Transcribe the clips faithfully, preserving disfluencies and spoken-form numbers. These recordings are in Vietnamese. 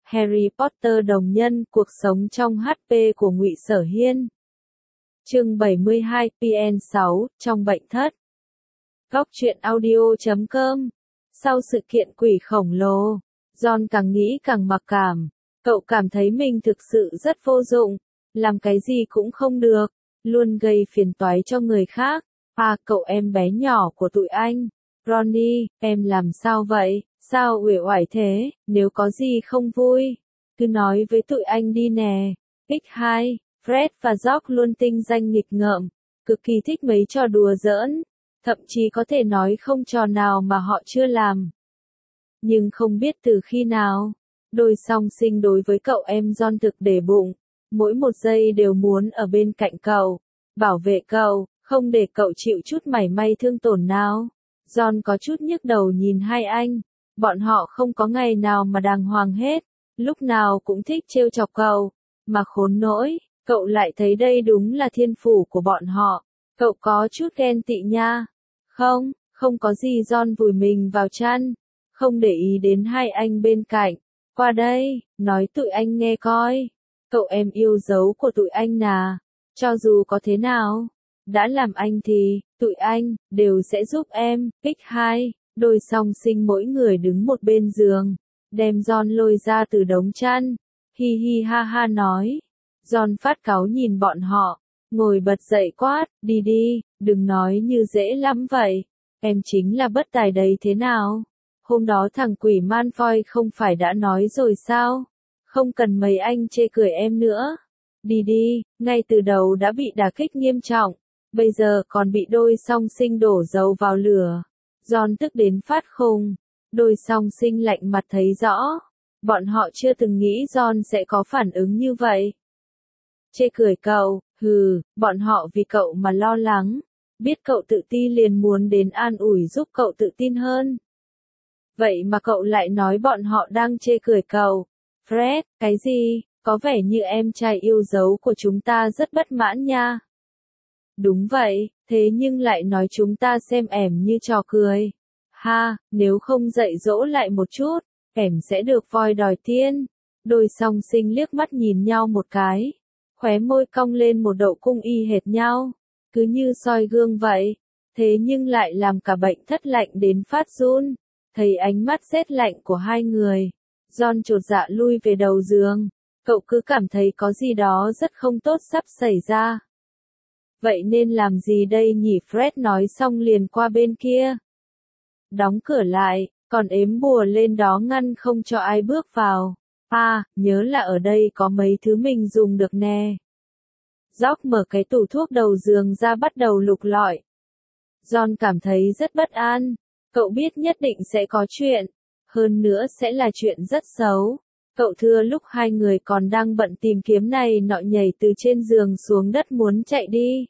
Harry Potter đồng nhân, cuộc sống trong hát pê của Ngụy Sở Hiên. Chương bảy mươi hai, pê en sáu, trong bệnh thất. Góc truyện audio chấm com. Sau sự kiện quỷ khổng lồ, John càng nghĩ càng mặc cảm. Cậu cảm thấy mình thực sự rất vô dụng, làm cái gì cũng không được, luôn gây phiền toái cho người khác. À, cậu em bé nhỏ của tụi anh, Ronnie, em làm sao vậy? Sao uể oải thế? Nếu có gì không vui, cứ nói với tụi anh đi nè. X hai, Fred và George luôn tinh danh nghịch ngợm, cực kỳ thích mấy trò đùa giỡn, thậm chí có thể nói không trò nào mà họ chưa làm. Nhưng không biết từ khi nào, đôi song sinh đối với cậu em John thực để bụng, mỗi một giây đều muốn ở bên cạnh cậu, bảo vệ cậu, không để cậu chịu chút mảy may thương tổn nào. John có chút nhức đầu nhìn hai anh, bọn họ không có ngày nào mà đàng hoàng hết, lúc nào cũng thích trêu chọc cậu, mà khốn nỗi, cậu lại thấy đây đúng là thiên phủ của bọn họ. Cậu có chút ghen tị nha. Không, không có gì. John vùi mình vào chăn, không để ý đến hai anh bên cạnh. Qua đây, nói tụi anh nghe coi. Cậu em yêu dấu của tụi anh nà, cho dù có thế nào, đã làm anh thì, tụi anh, đều sẽ giúp em. X hai, đôi song sinh mỗi người đứng một bên giường, đem John lôi ra từ đống chăn. Hi hi ha ha nói. John phát cáu nhìn bọn họ, ngồi bật dậy quát, đi đi, đừng nói như dễ lắm vậy. Em chính là bất tài đấy thế nào? Hôm đó thằng quỷ Malfoy không phải đã nói rồi sao? Không cần mấy anh chê cười em nữa. Đi đi, ngay từ đầu đã bị đả kích nghiêm trọng, bây giờ còn bị đôi song sinh đổ dầu vào lửa. John tức đến phát khùng, đôi song sinh lạnh mặt thấy rõ. Bọn họ chưa từng nghĩ John sẽ có phản ứng như vậy. Chê cười cậu, hừ, bọn họ vì cậu mà lo lắng, biết cậu tự ti liền muốn đến an ủi giúp cậu tự tin hơn. Vậy mà cậu lại nói bọn họ đang chê cười cậu. Fred, cái gì? Có vẻ như em trai yêu dấu của chúng ta rất bất mãn nha. Đúng vậy, thế nhưng lại nói chúng ta xem ẻm như trò cười. Ha, nếu không dạy dỗ lại một chút, ẻm sẽ được voi đòi tiên. Đôi song sinh liếc mắt nhìn nhau một cái, khóe môi cong lên một độ cung y hệt nhau, cứ như soi gương vậy. Thế nhưng lại làm cả bệnh thất lạnh đến phát run. Thấy ánh mắt rét lạnh của hai người, John chột dạ lui về đầu giường. Cậu cứ cảm thấy có gì đó rất không tốt sắp xảy ra. Vậy nên làm gì đây nhỉ? Fred nói xong liền qua bên kia, đóng cửa lại, còn ếm bùa lên đó ngăn không cho ai bước vào. À, nhớ là ở đây có mấy thứ mình dùng được nè. George mở cái tủ thuốc đầu giường ra bắt đầu lục lọi. John cảm thấy rất bất an. Cậu biết nhất định sẽ có chuyện, hơn nữa sẽ là chuyện rất xấu. Cậu thưa lúc hai người còn đang bận tìm kiếm này nọ nhảy từ trên giường xuống đất muốn chạy đi.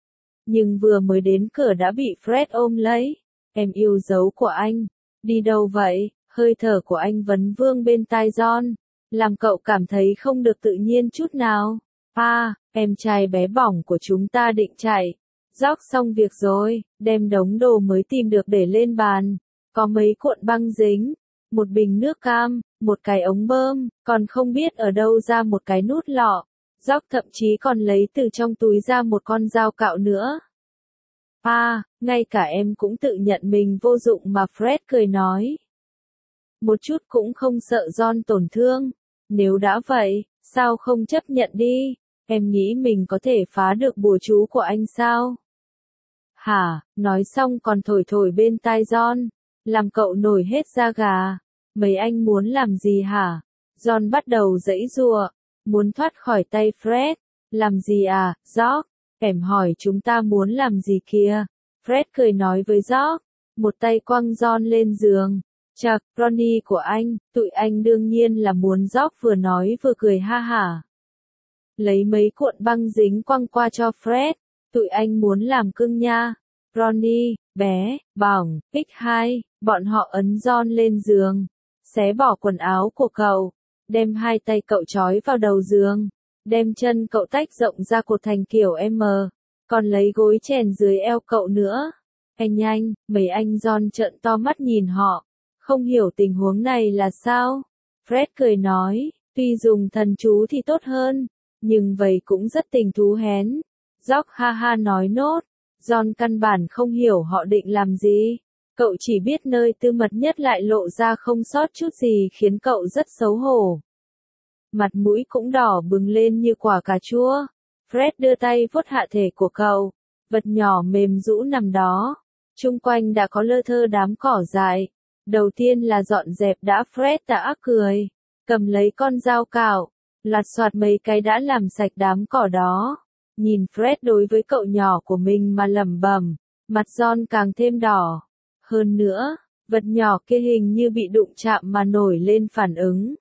Nhưng vừa mới đến cửa đã bị Fred ôm lấy. Em yêu dấu của anh, đi đâu vậy? Hơi thở của anh vấn vương bên tai John, làm cậu cảm thấy không được tự nhiên chút nào. À, em trai bé bỏng của chúng ta định chạy. George xong việc rồi, đem đống đồ mới tìm được để lên bàn. Có mấy cuộn băng dính, một bình nước cam, một cái ống bơm, còn không biết ở đâu ra một cái nút lọ. George thậm chí còn lấy từ trong túi ra một con dao cạo nữa. À, ngay cả em cũng tự nhận mình vô dụng mà. Fred cười nói. Một chút cũng không sợ John tổn thương. Nếu đã vậy, sao không chấp nhận đi? Em nghĩ mình có thể phá được bùa chú của anh sao? Hả, nói xong còn thổi thổi bên tai John, làm cậu nổi hết da gà. Mấy anh muốn làm gì hả? John bắt đầu giãy giụa, muốn thoát khỏi tay Fred. Làm gì à, George? Em hỏi chúng ta muốn làm gì kìa? Fred cười nói với George, một tay quăng John lên giường. Chậc, Ronnie của anh, tụi anh đương nhiên là muốn. George vừa nói vừa cười ha hả. Lấy mấy cuộn băng dính quăng qua cho Fred. Tụi anh muốn làm cưng nha. Ronnie, bé, bỏng, X hai, bọn họ ấn John lên giường, xé bỏ quần áo của cậu, đem hai tay cậu trói vào đầu giường, đem chân cậu tách rộng ra cột thành kiểu M, còn lấy gối chèn dưới eo cậu nữa. Anh nhanh, mấy anh John trợn to mắt nhìn họ, không hiểu tình huống này là sao. Fred cười nói, tuy dùng thần chú thì tốt hơn, nhưng vậy cũng rất tình thú hén. George ha ha nói nốt, John căn bản không hiểu họ định làm gì. Cậu chỉ biết nơi tư mật nhất lại lộ ra không sót chút gì khiến cậu rất xấu hổ. Mặt mũi cũng đỏ bừng lên như quả cà chua. Fred đưa tay vuốt hạ thể của cậu, vật nhỏ mềm rũ nằm đó. Chung quanh đã có lơ thơ đám cỏ dại. Đầu tiên là dọn dẹp đã. Fred đã cười, cầm lấy con dao cạo, lặt soạt mấy cái đã làm sạch đám cỏ đó. Nhìn Fred đối với cậu nhỏ của mình mà lẩm bẩm, mặt John càng thêm đỏ. Hơn nữa, vật nhỏ kia hình như bị đụng chạm mà nổi lên phản ứng.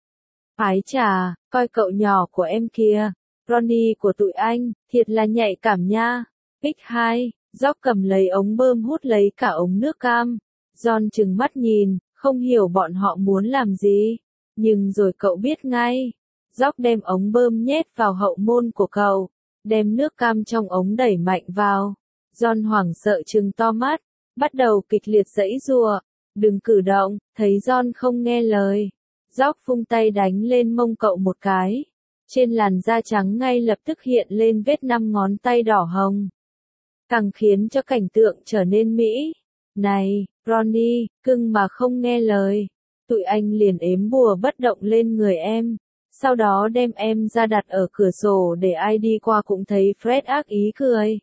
Ái chà, coi cậu nhỏ của em kìa, Ronnie của tụi anh, thiệt là nhạy cảm nha. ích hai, George cầm lấy ống bơm hút lấy cả ống nước cam. John trừng mắt nhìn, không hiểu bọn họ muốn làm gì. Nhưng rồi cậu biết ngay. George đem ống bơm nhét vào hậu môn của cậu, đem nước cam trong ống đẩy mạnh vào. John hoảng sợ trừng to mắt, bắt đầu kịch liệt giãy giụa. Đừng cử động, thấy John không nghe lời. George vung tay đánh lên mông cậu một cái. Trên làn da trắng ngay lập tức hiện lên vết năm ngón tay đỏ hồng. Càng khiến cho cảnh tượng trở nên mỹ. Này, Ronnie, cưng mà không nghe lời. Tụi anh liền ếm bùa bất động lên người em. Sau đó đem em ra đặt ở cửa sổ để ai đi qua cũng thấy. Fred ác ý cười.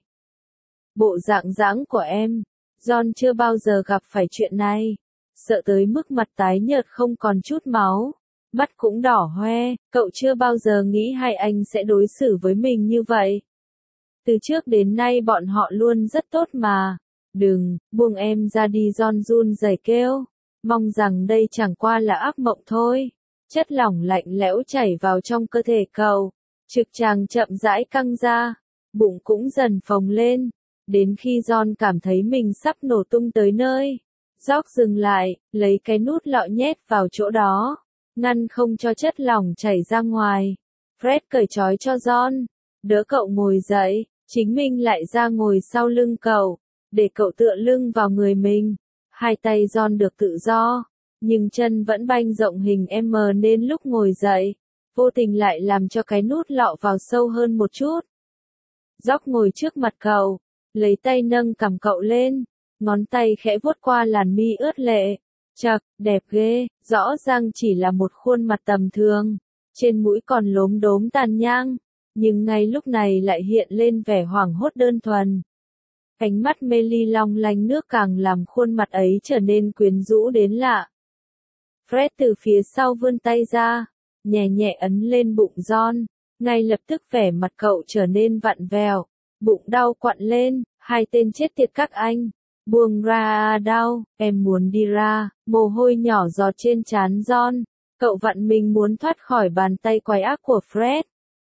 Bộ dạng dãng của em. John chưa bao giờ gặp phải chuyện này. Sợ tới mức mặt tái nhợt không còn chút máu. Mắt cũng đỏ hoe, cậu chưa bao giờ nghĩ hai anh sẽ đối xử với mình như vậy. Từ trước đến nay bọn họ luôn rất tốt mà. Đừng, buông em ra đi. John run rẩy kêu. Mong rằng đây chẳng qua là ác mộng thôi. Chất lỏng lạnh lẽo chảy vào trong cơ thể cậu. Trực tràng chậm rãi căng ra. Bụng cũng dần phồng lên. Đến khi John cảm thấy mình sắp nổ tung tới nơi. George dừng lại, lấy cái nút lọ nhét vào chỗ đó. Ngăn không cho chất lỏng chảy ra ngoài. Fred cởi trói cho John. Đỡ cậu ngồi dậy. Chính mình lại ra ngồi sau lưng cậu. Để cậu tựa lưng vào người mình. Hai tay John được tự do. Nhưng chân vẫn banh rộng hình M nên lúc ngồi dậy. Vô tình lại làm cho cái nút lọ vào sâu hơn một chút. George ngồi trước mặt cậu. Lấy tay nâng cằm cậu lên. Ngón tay khẽ vuốt qua làn mi ướt lệ. Chậc, đẹp ghê, rõ ràng chỉ là một khuôn mặt tầm thường. Trên mũi còn lốm đốm tàn nhang. Nhưng ngay lúc này lại hiện lên vẻ hoảng hốt đơn thuần. Ánh mắt mê ly long lanh nước càng làm khuôn mặt ấy trở nên quyến rũ đến lạ. Fred từ phía sau vươn tay ra, nhẹ nhẹ ấn lên bụng John. Ngay lập tức vẻ mặt cậu trở nên vặn vẹo. Bụng đau quặn lên, hai tên chết tiệt các anh. Buông ra đau, em muốn đi ra, mồ hôi nhỏ giọt trên trán John. Cậu vặn mình muốn thoát khỏi bàn tay quái ác của Fred.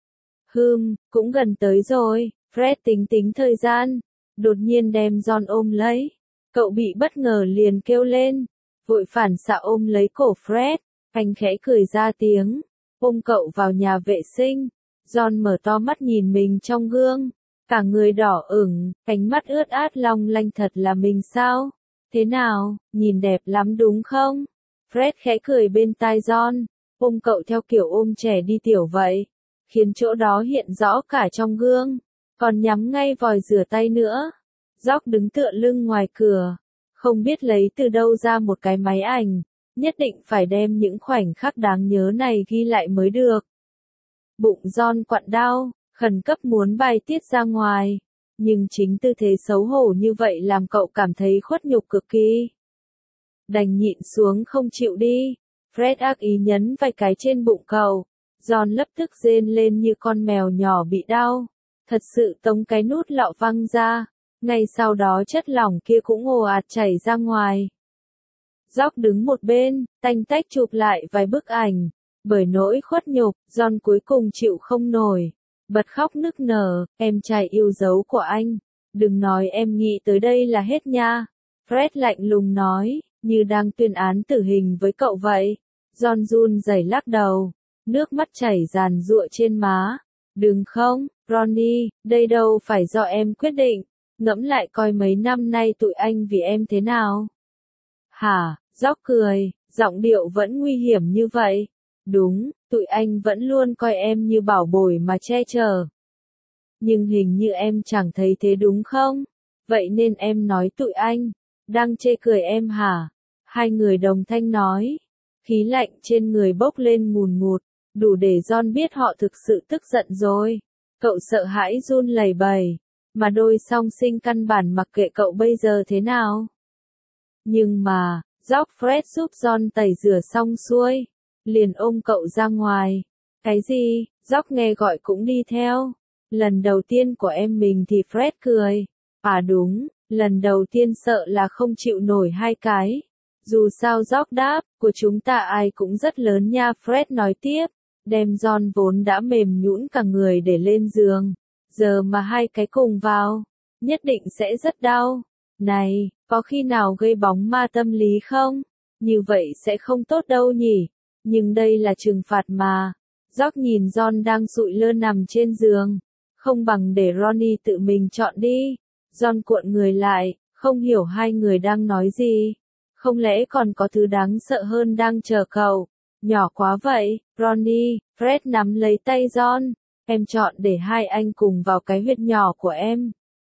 Hừm, cũng gần tới rồi. Fred tính tính thời gian. Đột nhiên đem John ôm lấy. Cậu bị bất ngờ liền kêu lên. Vội phản xạ ôm lấy cổ Fred. Anh khẽ cười ra tiếng. Ôm cậu vào nhà vệ sinh. John mở to mắt nhìn mình trong gương. Cả người đỏ ửng, ánh mắt ướt át long lanh thật là mình sao? Thế nào, nhìn đẹp lắm đúng không? Fred khẽ cười bên tai John, ôm cậu theo kiểu ôm trẻ đi tiểu vậy, khiến chỗ đó hiện rõ cả trong gương, còn nhắm ngay vòi rửa tay nữa. George đứng tựa lưng ngoài cửa, không biết lấy từ đâu ra một cái máy ảnh, nhất định phải đem những khoảnh khắc đáng nhớ này ghi lại mới được. Bụng John quặn đau. Khẩn cấp muốn bài tiết ra ngoài, nhưng chính tư thế xấu hổ như vậy làm cậu cảm thấy khuất nhục cực kỳ. Đành nhịn xuống không chịu đi. Fred ác ý nhấn vài cái trên bụng cậu. John lập tức rên lên như con mèo nhỏ bị đau. Thật sự tống cái nút lọ văng ra. Ngay sau đó chất lỏng kia cũng ồ ạt chảy ra ngoài. George đứng một bên, tanh tách chụp lại vài bức ảnh. Bởi nỗi khuất nhục, John cuối cùng chịu không nổi. Bật khóc nức nở, em trai yêu dấu của anh. Đừng nói em nghĩ tới đây là hết nha. Fred lạnh lùng nói, như đang tuyên án tử hình với cậu vậy. John run rẩy lắc đầu. Nước mắt chảy ràn rụa trên má. Đừng không, Ronnie, đây đâu phải do em quyết định. Ngẫm lại coi mấy năm nay tụi anh vì em thế nào. Hả, George cười, giọng điệu vẫn nguy hiểm như vậy. Đúng, tụi anh vẫn luôn coi em như bảo bối mà che chở. Nhưng hình như em chẳng thấy thế đúng không? Vậy nên em nói tụi anh đang chê cười em hả? Hai người đồng thanh nói. Khí lạnh trên người bốc lên ngùn ngụt, đủ để John biết họ thực sự tức giận rồi. Cậu sợ hãi run lẩy bẩy, mà đôi song sinh căn bản mặc kệ cậu bây giờ thế nào. Nhưng mà, Fred giúp John tẩy rửa xong xuôi, liền ôm cậu ra ngoài. Cái gì? George nghe gọi cũng đi theo. Lần đầu tiên của em mình thì Fred cười. À đúng, lần đầu tiên sợ là không chịu nổi hai cái. Dù sao George đáp, của chúng ta ai cũng rất lớn nha. Fred nói tiếp, đem John vốn đã mềm nhũn cả người để lên giường. Giờ mà hai cái cùng vào, nhất định sẽ rất đau. Này, có khi nào gây bóng ma tâm lý không? Như vậy sẽ không tốt đâu nhỉ? Nhưng đây là trừng phạt mà. George nhìn John đang sụi lơ nằm trên giường. Không bằng để Ronnie tự mình chọn đi. John cuộn người lại, không hiểu hai người đang nói gì. Không lẽ còn có thứ đáng sợ hơn đang chờ cậu? Nhỏ quá vậy, Ronnie. Fred nắm lấy tay John. Em chọn để hai anh cùng vào cái huyệt nhỏ của em.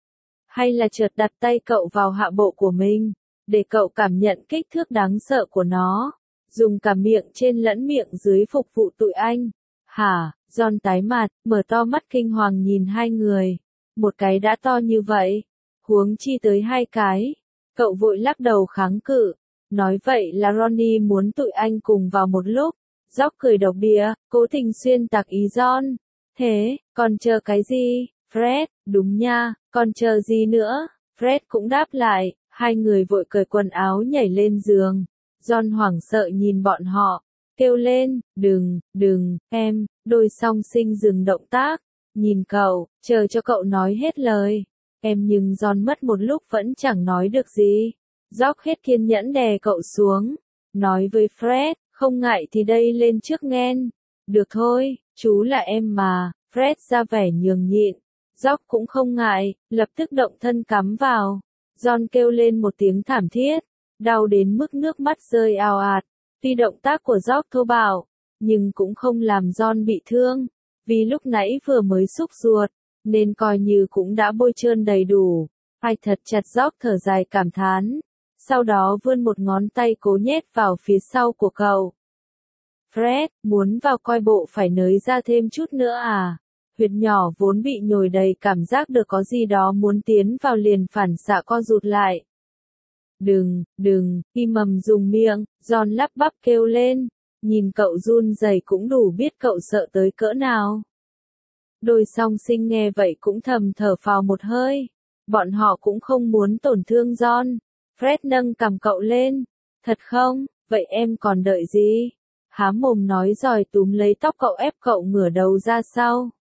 Hay là chợt đặt tay cậu vào hạ bộ của mình, để cậu cảm nhận kích thước đáng sợ của nó. Dùng cả miệng trên lẫn miệng dưới phục vụ tụi anh. Hả? John tái mặt, mở to mắt kinh hoàng nhìn hai người. Một cái đã to như vậy, huống chi tới hai cái. Cậu vội lắc đầu kháng cự. Nói vậy là Ronnie muốn tụi anh cùng vào một lúc. George cười độc địa, cố tình xuyên tạc ý John. Thế, còn chờ cái gì? Fred, đúng nha, còn chờ gì nữa? Fred cũng đáp lại, hai người vội cởi quần áo nhảy lên giường. John hoảng sợ nhìn bọn họ, kêu lên, đừng, đừng, em, đôi song sinh dừng động tác, nhìn cậu, chờ cho cậu nói hết lời. Em nhưng John mất một lúc vẫn chẳng nói được gì. George hết kiên nhẫn đè cậu xuống, nói với Fred, không ngại thì đây lên trước nghen. Được thôi, chú là em mà. Fred ra vẻ nhường nhịn. George cũng không ngại, lập tức động thân cắm vào. John kêu lên một tiếng thảm thiết, đau đến mức nước mắt rơi ào ạt. Tuy động tác của George thô bạo, nhưng cũng không làm John bị thương, vì lúc nãy vừa mới xúc ruột, nên coi như cũng đã bôi trơn đầy đủ. Ai thật chặt. George thở dài cảm thán, sau đó vươn một ngón tay cố nhét vào phía sau của cậu. Fred, muốn vào coi bộ phải nới ra thêm chút nữa à? Huyệt nhỏ vốn bị nhồi đầy cảm giác được có gì đó muốn tiến vào liền phản xạ co rụt lại. Đừng, đừng, im mầm dùng miệng, John lắp bắp kêu lên. Nhìn cậu run rẩy cũng đủ biết cậu sợ tới cỡ nào. Đôi song sinh nghe vậy cũng thầm thở phào một hơi. Bọn họ cũng không muốn tổn thương John. Fred nâng cằm cậu lên. Thật không? Vậy em còn đợi gì? Há mồm nói rồi túm lấy tóc cậu ép cậu ngửa đầu ra sau.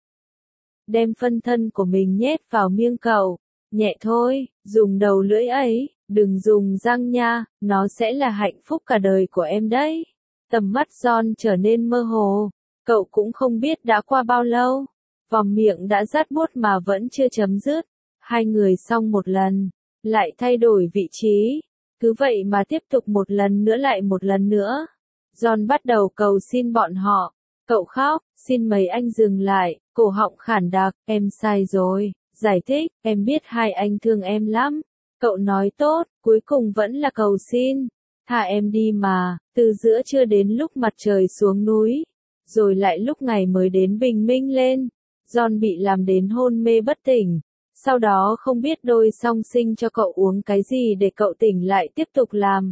Đem phân thân của mình nhét vào miệng cậu. Nhẹ thôi, dùng đầu lưỡi ấy, đừng dùng răng nha, nó sẽ là hạnh phúc cả đời của em đấy. Tầm mắt John trở nên mơ hồ. Cậu cũng không biết đã qua bao lâu. Vòng miệng đã rát buốt mà vẫn chưa chấm dứt. Hai người xong một lần, lại thay đổi vị trí. Cứ vậy mà tiếp tục một lần nữa lại một lần nữa. John bắt đầu cầu xin bọn họ. Cậu khóc, xin mấy anh dừng lại, cổ họng khản đặc, em sai rồi, giải thích, em biết hai anh thương em lắm. Cậu nói tốt, cuối cùng vẫn là cầu xin. Thả em đi mà, từ giữa trưa đến lúc mặt trời xuống núi, rồi lại lúc ngày mới đến bình minh lên. John bị làm đến hôn mê bất tỉnh. Sau đó không biết đôi song sinh cho cậu uống cái gì để cậu tỉnh lại tiếp tục làm.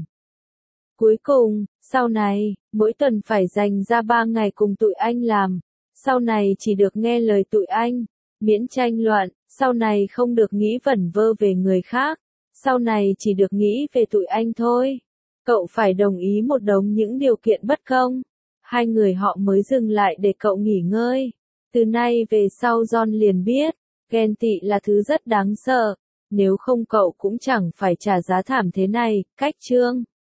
Cuối cùng, sau này, mỗi tuần phải dành ra ba ngày cùng tụi anh làm. Sau này chỉ được nghe lời tụi anh, miễn tranh luận, sau này không được nghĩ vẩn vơ về người khác. Sau này chỉ được nghĩ về tụi anh thôi. Cậu phải đồng ý một đống những điều kiện bất công. Hai người họ mới dừng lại để cậu nghỉ ngơi. Từ nay về sau John liền biết, ghen tị là thứ rất đáng sợ. Nếu không cậu cũng chẳng phải trả giá thảm thế này. Cách chương